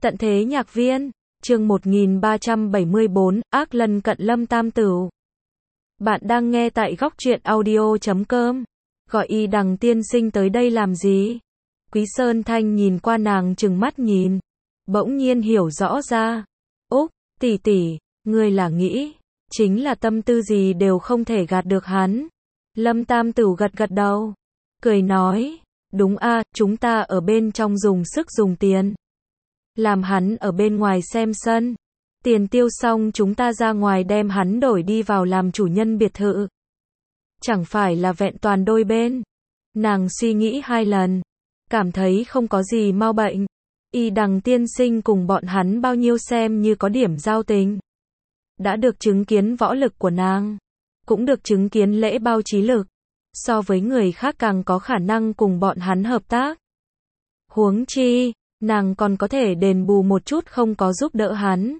Tận thế nhạc viên, chương 1374, ác lần cận Lâm Tam Tửu. Bạn đang nghe tại góc truyện audio.com. Gọi Y Đằng tiên sinh tới đây làm gì? Quý Sơn Thanh nhìn qua nàng trừng mắt nhìn. Bỗng nhiên hiểu rõ ra. Úc, tỷ tỷ, ngươi là nghĩ, chính là tâm tư gì đều không thể gạt được hắn. Lâm Tam Tửu gật gật đầu. Cười nói, đúng a, chúng ta ở bên trong dùng sức dùng tiền. Làm hắn ở bên ngoài xem sân. Tiền tiêu xong chúng ta ra ngoài đem hắn đổi đi vào làm chủ nhân biệt thự. Chẳng phải là vẹn toàn đôi bên. Nàng suy nghĩ 2 lần. Cảm thấy không có gì mau bệnh. Y Đằng tiên sinh cùng bọn hắn bao nhiêu xem như có điểm giao tình. Đã được chứng kiến võ lực của nàng. Cũng được chứng kiến Lễ Bao trí lực. So với người khác càng có khả năng cùng bọn hắn hợp tác. Huống chi, nàng còn có thể đền bù một chút không có giúp đỡ hắn.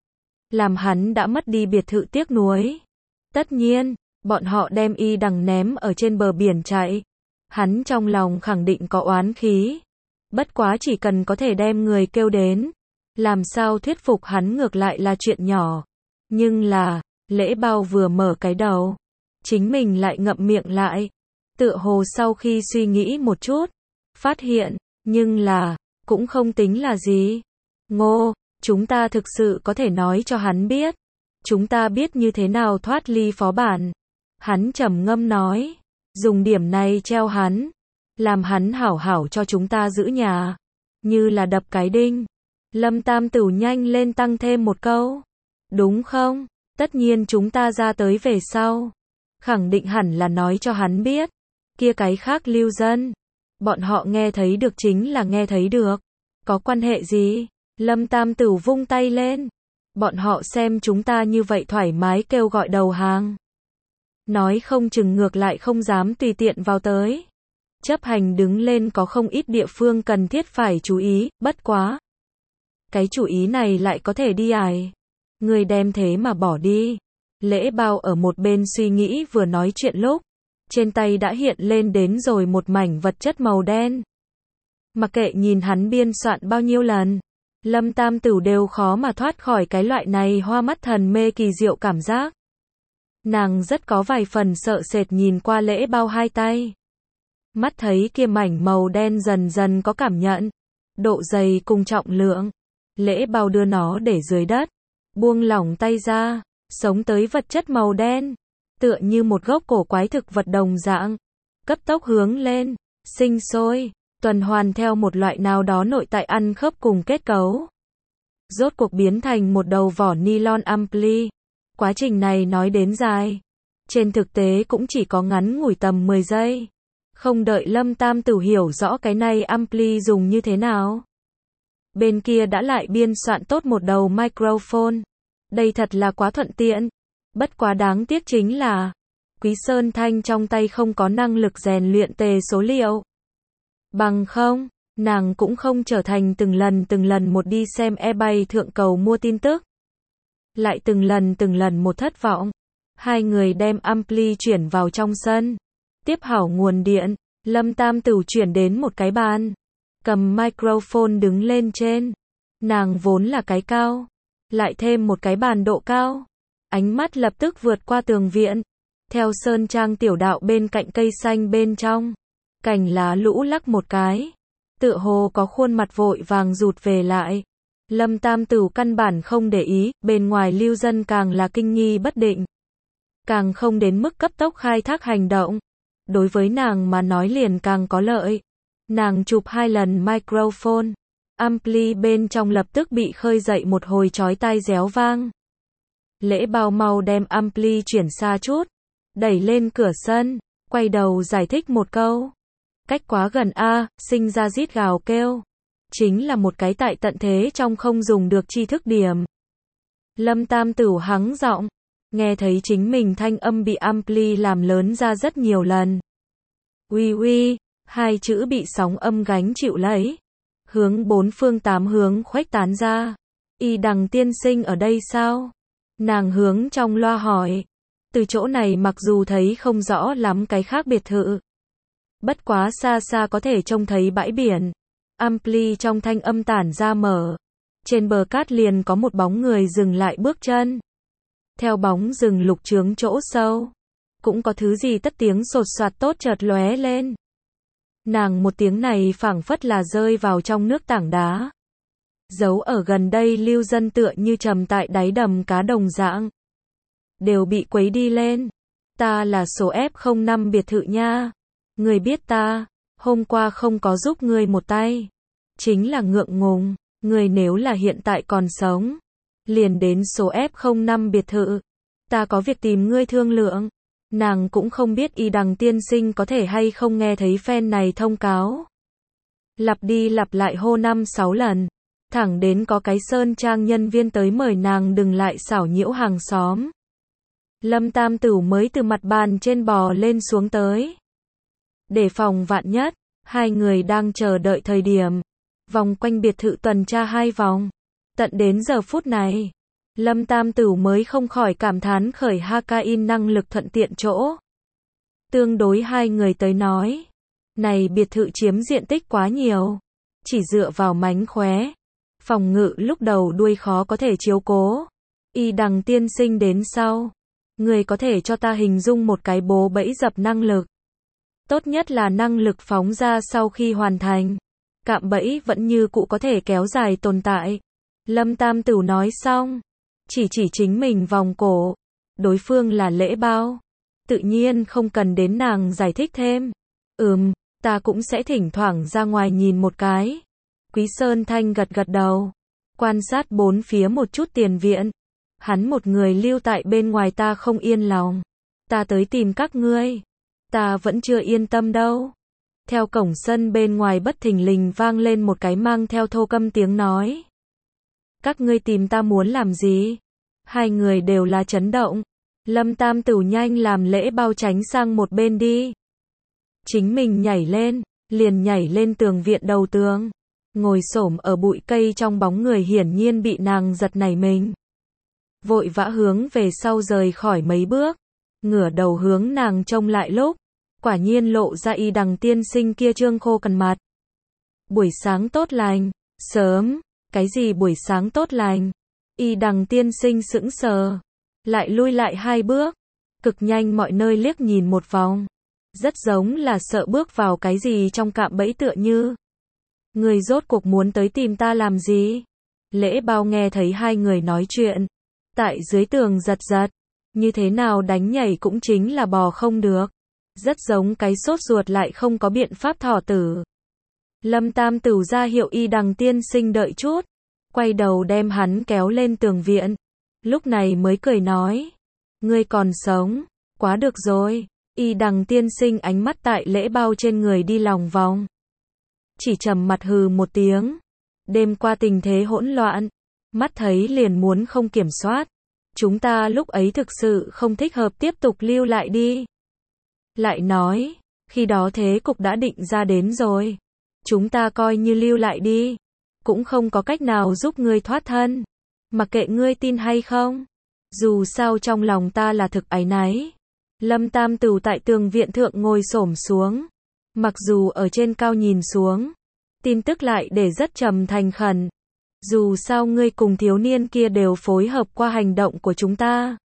Làm hắn đã mất đi biệt thự tiếc nuối. Tất nhiên, bọn họ đem Y Đằng ném ở trên bờ biển chạy. Hắn trong lòng khẳng định có oán khí. Bất quá chỉ cần có thể đem người kêu đến. Làm sao thuyết phục hắn ngược lại là chuyện nhỏ. Nhưng là, Lễ Bao vừa mở cái đầu. Chính mình lại ngậm miệng lại. Tựa hồ sau khi suy nghĩ một chút. Phát hiện, nhưng là, cũng không tính là gì. Ngô, chúng ta thực sự có thể nói cho hắn biết. Chúng ta biết như thế nào thoát ly phó bản. Hắn trầm ngâm nói. Dùng điểm này treo hắn. Làm hắn hảo hảo cho chúng ta giữ nhà. Như là đập cái đinh. Lâm Tam Tửu nhanh lên tăng thêm một câu. Đúng không? Tất nhiên chúng ta ra tới về sau. Khẳng định hẳn là nói cho hắn biết. Kia cái khác lưu dân. Bọn họ nghe thấy được chính là nghe thấy được. Có quan hệ gì? Lâm Tam Tửu vung tay lên. Bọn họ xem chúng ta như vậy thoải mái kêu gọi đầu hàng. Nói không chừng ngược lại không dám tùy tiện vào tới. Chấp hành đứng lên có không ít địa phương cần thiết phải chú ý, bất quá. Cái chủ ý này lại có thể đi ải. Người đem thế mà bỏ đi. Lễ Bao ở một bên suy nghĩ vừa nói chuyện lúc. Trên tay đã hiện lên đến rồi một mảnh vật chất màu đen. Mặc kệ nhìn hắn biên soạn bao nhiêu lần. Lâm Tam Tửu đều khó mà thoát khỏi cái loại này hoa mắt thần mê kỳ diệu cảm giác. Nàng rất có vài phần sợ sệt nhìn qua Lễ Bao hai tay. Mắt thấy kia mảnh màu đen dần dần có cảm nhận. Độ dày cùng trọng lượng. Lễ Bao đưa nó để dưới đất. Buông lỏng tay ra. Sống tới vật chất màu đen. Tựa như một gốc cổ quái thực vật đồng dạng. Cấp tốc hướng lên. Sinh sôi. Tuần hoàn theo một loại nào đó nội tại ăn khớp cùng kết cấu. Rốt cuộc biến thành một đầu vỏ nylon ampli. Quá trình này nói đến dài. Trên thực tế cũng chỉ có ngắn ngủi tầm 10 giây. Không đợi Lâm Tam Tửu hiểu rõ cái này ampli dùng như thế nào. Bên kia đã lại biên soạn tốt một đầu microphone. Đây thật là quá thuận tiện. Bất quá đáng tiếc chính là Quý Sơn Thanh trong tay không có năng lực rèn luyện tề số liệu. Bằng không, nàng cũng không trở thành từng lần một đi xem eBay thượng cầu mua tin tức. Lại từng lần một thất vọng. Hai người đem ampli chuyển vào trong sân. Tiếp hảo nguồn điện, Lâm Tam Tửu chuyển đến một cái bàn. Cầm microphone đứng lên trên. Nàng vốn là cái cao. Lại thêm một cái bàn độ cao. Ánh mắt lập tức vượt qua tường viện. Theo sơn trang tiểu đạo bên cạnh cây xanh bên trong. Cành lá lũ lắc một cái. Tựa hồ có khuôn mặt vội vàng rụt về lại. Lâm Tam Tửu căn bản không để ý, bên ngoài lưu dân càng là kinh nghi bất định. Càng không đến mức cấp tốc khai thác hành động. Đối với nàng mà nói liền càng có lợi. Nàng chụp 2 lần microphone. Ampli bên trong lập tức bị khơi dậy một hồi chói tai réo vang. Lễ Bao mau đem ampli chuyển xa chút. Đẩy lên cửa sân. Quay đầu giải thích một câu. Cách quá gần a, sinh ra rít gào kêu. Chính là một cái tại tận thế trong không dùng được tri thức điểm. Lâm Tam Tửu hắng giọng. Nghe thấy chính mình thanh âm bị ampli làm lớn ra rất nhiều lần. Uy uy, 2 chữ bị sóng âm gánh chịu lấy. Hướng 4 phương 8 hướng khuếch tán ra. Y Đằng tiên sinh ở đây sao? Nàng hướng trong loa hỏi. Từ chỗ này mặc dù thấy không rõ lắm cái khác biệt thự. Bất quá xa xa có thể trông thấy bãi biển. Ampli trong thanh âm tản ra mở. Trên bờ cát liền có một bóng người dừng lại bước chân. Theo bóng rừng lục trướng chỗ sâu, cũng có thứ gì tất tiếng sột soạt tốt chợt lóe lên. Nàng một tiếng này phảng phất là rơi vào trong nước tảng đá. Giấu ở gần đây lưu dân tựa như trầm tại đáy đầm cá đồng dạng. Đều bị quấy đi lên. Ta là số F05 biệt thự nha. Người biết ta, hôm qua không có giúp ngươi một tay. Chính là ngượng ngùng, người nếu là hiện tại còn sống. Liền đến số F05 biệt thự. Ta có việc tìm ngươi thương lượng. Nàng cũng không biết Y Đằng tiên sinh có thể hay không nghe thấy fan này thông cáo. Lặp đi lặp lại hô 5-6 lần. Thẳng đến có cái sơn trang nhân viên tới mời nàng đừng lại xảo nhiễu hàng xóm. Lâm Tam Tửu mới từ mặt bàn trên bò lên xuống tới. Để phòng vạn nhất, hai người đang chờ đợi thời điểm. Vòng quanh biệt thự tuần tra 2 vòng. Tận đến giờ phút này, Lâm Tam Tửu mới không khỏi cảm thán khởi Hakain năng lực thuận tiện chỗ. Tương đối hai người tới nói, này biệt thự chiếm diện tích quá nhiều. Chỉ dựa vào mánh khóe. Phòng ngự lúc đầu đuôi khó có thể chiếu cố. Y Đằng tiên sinh đến sau. Người có thể cho ta hình dung một cái bố bẫy dập năng lực. Tốt nhất là năng lực phóng ra sau khi hoàn thành. Cạm bẫy vẫn như cũ có thể kéo dài tồn tại. Lâm Tam Tửu nói xong. Chỉ chính mình vòng cổ. Đối phương là Lễ Bao. Tự nhiên không cần đến nàng giải thích thêm. Ta cũng sẽ thỉnh thoảng ra ngoài nhìn một cái. Quý Sơn Thanh gật gật đầu. Quan sát bốn phía một chút tiền viện. Hắn một người lưu tại bên ngoài ta không yên lòng. Ta tới tìm các ngươi. Ta vẫn chưa yên tâm đâu. Theo cổng sân bên ngoài bất thình lình vang lên một cái mang theo thô câm tiếng nói. Các ngươi tìm ta muốn làm gì? Hai người đều là chấn động. Lâm Tam Tửu nhanh làm Lễ Bao tránh sang một bên đi. Chính mình nhảy lên, liền nhảy lên tường viện đầu tường. Ngồi xổm ở bụi cây trong bóng người hiển nhiên bị nàng giật nảy mình. Vội vã hướng về sau rời khỏi mấy bước. Ngửa đầu hướng nàng trông lại lúc. Quả nhiên lộ ra Y Đằng tiên sinh kia trương khô cằn mặt. Buổi sáng tốt lành. Sớm. Cái gì buổi sáng tốt lành? Y Đằng tiên sinh sững sờ. Lại lui lại 2 bước. Cực nhanh mọi nơi liếc nhìn một vòng. Rất giống là sợ bước vào cái gì trong cạm bẫy tựa như. Người rốt cuộc muốn tới tìm ta làm gì? Lễ Bao nghe thấy hai người nói chuyện. Tại dưới tường giật giật. Như thế nào đánh nhảy cũng chính là bò không được. Rất giống cái sốt ruột lại không có biện pháp thỏ tử. Lâm Tam Tửu ra hiệu Y Đằng tiên sinh đợi chút. Quay đầu đem hắn kéo lên tường viện. Lúc này mới cười nói. Ngươi còn sống. Quá được rồi. Y Đằng tiên sinh ánh mắt tại Lễ Bao trên người đi lòng vòng. Chỉ trầm mặt hừ một tiếng. Đêm qua tình thế hỗn loạn. Mắt thấy liền muốn không kiểm soát. Chúng ta lúc ấy thực sự không thích hợp tiếp tục lưu lại đi. Lại nói. Khi đó thế cục đã định ra đến rồi. Chúng ta coi như lưu lại đi. Cũng không có cách nào giúp ngươi thoát thân. Mặc kệ ngươi tin hay không. Dù sao trong lòng ta là thực áy náy. Lâm Tam Tửu tại tường viện thượng ngồi xổm xuống. Mặc dù ở trên cao nhìn xuống. Tin tức lại để rất trầm thành khẩn. Dù sao ngươi cùng thiếu niên kia đều phối hợp qua hành động của chúng ta.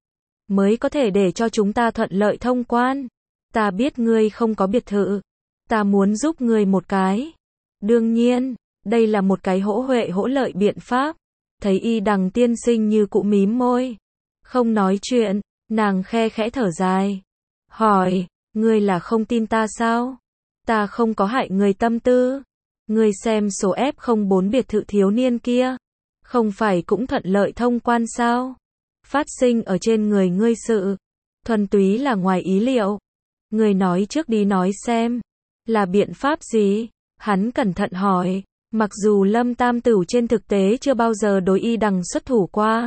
Mới có thể để cho chúng ta thuận lợi thông quan. Ta biết ngươi không có biệt thự. Ta muốn giúp ngươi một cái. Đương nhiên, đây là một cái hỗ huệ hỗ lợi biện pháp. Thấy Y Đằng tiên sinh như cụ mím môi. Không nói chuyện, nàng khe khẽ thở dài. Hỏi, ngươi là không tin ta sao? Ta không có hại người tâm tư. Ngươi xem số F04 biệt thự thiếu niên kia. Không phải cũng thuận lợi thông quan sao? Phát sinh ở trên người ngươi sự. Thuần túy là ngoài ý liệu. Ngươi nói trước đi nói xem. Là biện pháp gì? Hắn cẩn thận hỏi. Mặc dù Lâm Tam Tửu trên thực tế chưa bao giờ đối Y Đằng xuất thủ qua.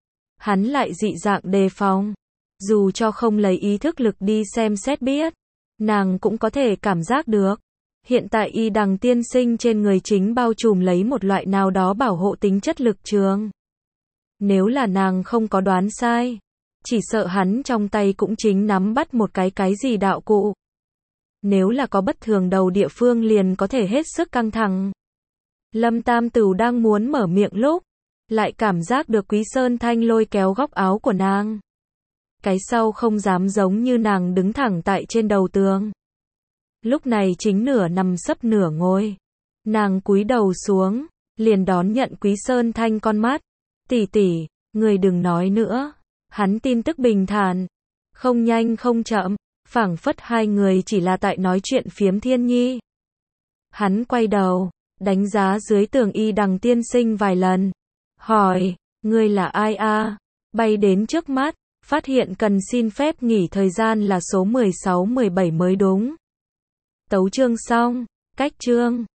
Hắn lại dị dạng đề phòng. Dù cho không lấy ý thức lực đi xem xét biết. Nàng cũng có thể cảm giác được. Hiện tại Y Đằng tiên sinh trên người chính bao trùm lấy một loại nào đó bảo hộ tính chất lực trường. Nếu là nàng không có đoán sai. Chỉ sợ hắn trong tay cũng chính nắm bắt một cái gì đạo cụ. Nếu là có bất thường đầu địa phương liền có thể hết sức căng thẳng. Lâm Tam Tửu đang muốn mở miệng lúc, lại cảm giác được Quý Sơn Thanh lôi kéo góc áo của nàng. Cái sau không dám giống như nàng đứng thẳng tại trên đầu tường. Lúc này chính nửa nằm sấp nửa ngồi. Nàng cúi đầu xuống, liền đón nhận Quý Sơn Thanh con mắt. Tỷ tỷ, người đừng nói nữa. Hắn tin tức bình thản, không nhanh không chậm, phảng phất hai người chỉ là tại nói chuyện phiếm thiên nhi. Hắn quay đầu, đánh giá dưới tường Y Đằng tiên sinh vài lần. Hỏi, ngươi là ai a? Bay đến trước mắt, phát hiện cần xin phép nghỉ thời gian là số 16-17 mới đúng. Tấu chương xong, cách chương.